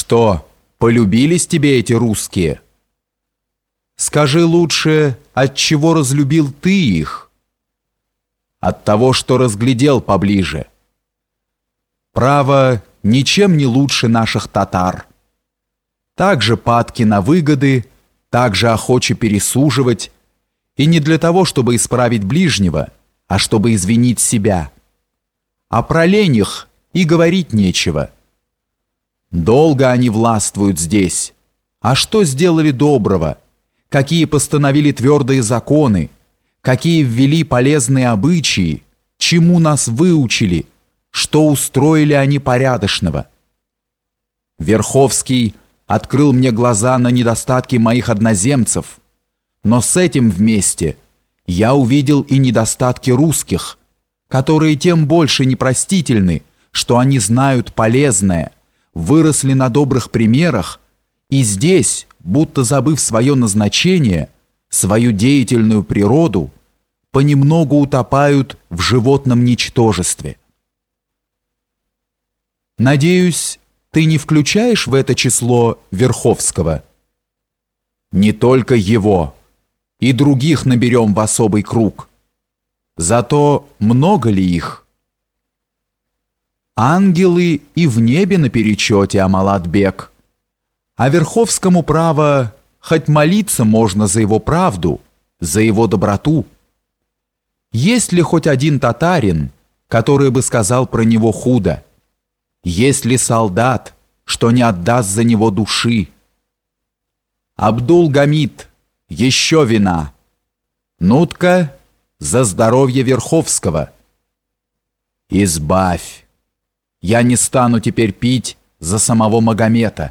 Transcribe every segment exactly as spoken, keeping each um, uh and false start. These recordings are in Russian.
Что, полюбились тебе эти русские? Скажи лучше, от чего разлюбил ты их? От того, что разглядел поближе. Право, ничем не лучше наших татар. Также падки на выгоды, также охочи пересуживать, и не для того, чтобы исправить ближнего, а чтобы извинить себя. А про лень их и говорить нечего. Долго они властвуют здесь. А что сделали доброго? Какие постановили твердые законы? Какие ввели полезные обычаи? Чему нас выучили? Что устроили они порядочного? Верховский открыл мне глаза на недостатки моих одноземцев, но с этим вместе я увидел и недостатки русских, которые тем больше непростительны, что они знают полезное, выросли на добрых примерах и здесь, будто забыв свое назначение, свою деятельную природу, понемногу утопают в животном ничтожестве. Надеюсь, ты не включаешь в это число Верховского? Не только его, и других наберем в особый круг. Зато много ли их? Ангелы и в небе наперечете, Амалат-бек. А Верховскому право, хоть молиться можно за его правду, за его доброту. Есть ли хоть один татарин, который бы сказал про него худо? Есть ли солдат, что не отдаст за него души? Абдул-Гамид, еще вина. Нутка, за здоровье Верховского. Избавь. Я не стану теперь пить за самого Магомета.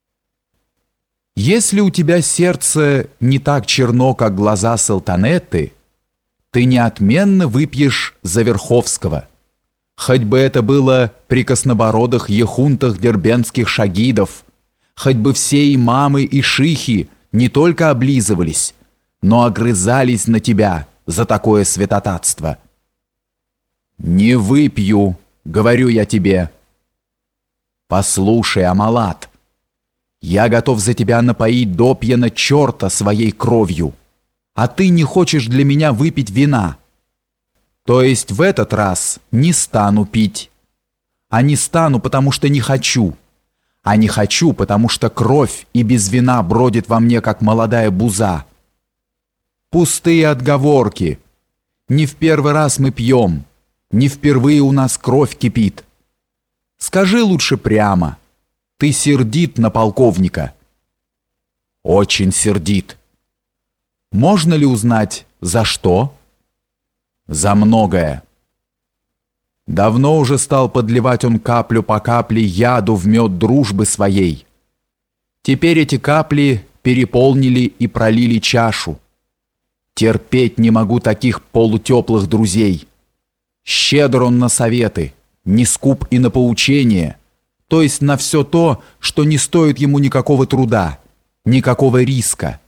Если у тебя сердце не так черно, как глаза Салтанетты, ты неотменно выпьешь за Верховского. Хоть бы это было при краснобородых ехунтах дербентских шагидов, хоть бы все имамы и шихи не только облизывались, но огрызались на тебя за такое святотатство. Не выпью, говорю я тебе. Послушай, Амалат, я готов за тебя напоить допьяна черта своей кровью, а ты не хочешь для меня выпить вина. То есть в этот раз не стану пить. А не стану, потому что не хочу. А не хочу, потому что кровь и без вина бродит во мне, как молодая буза. Пустые отговорки. Не в первый раз мы пьем, не впервые у нас кровь кипит. Скажи лучше прямо, ты сердит на полковника? Очень сердит. Можно ли узнать, за что? За многое. Давно уже стал подливать он каплю по капле яду в мед дружбы своей. Теперь эти капли переполнили и пролили чашу. Терпеть не могу таких полутеплых друзей. Щедр он на советы, не скуп и на поучения, то есть на все то, что не стоит ему никакого труда, никакого риска.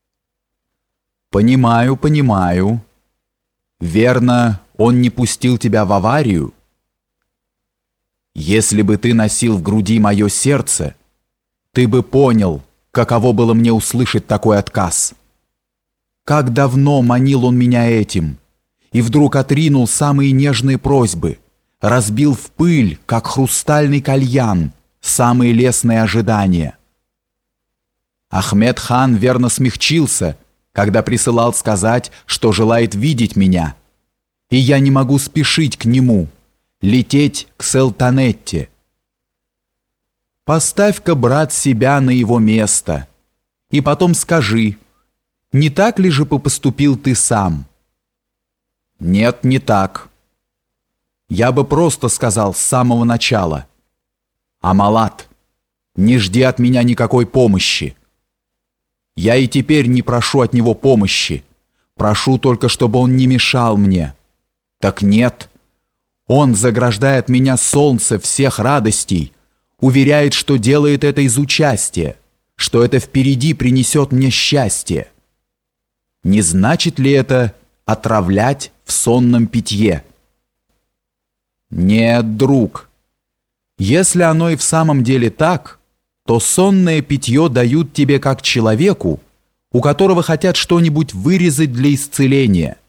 Понимаю, понимаю. Верно, он не пустил тебя в аварию? Если бы ты носил в груди мое сердце, ты бы понял, каково было мне услышать такой отказ. Как давно манил он меня этим, и вдруг отринул самые нежные просьбы, разбил в пыль, как хрустальный кальян, самые лестные ожидания. Ахмед хан верно смягчился, когда присылал сказать, что желает видеть меня, и я не могу спешить к нему, лететь к Салтанетте. Поставь-ка, брат, себя на его место, и потом скажи, не так ли же поступил ты сам? Нет, не так. Я бы просто сказал с самого начала: Амалат, не жди от меня никакой помощи. Я и теперь не прошу от него помощи, прошу только, чтобы он не мешал мне. Так нет, он заграждает меня солнце всех радостей, уверяет, что делает это из участия, что это впереди принесет мне счастье. Не значит ли это отравлять в сонном питье? Нет, друг, если оно и в самом деле так, то сонное питье дают тебе как человеку, у которого хотят что-нибудь вырезать для исцеления,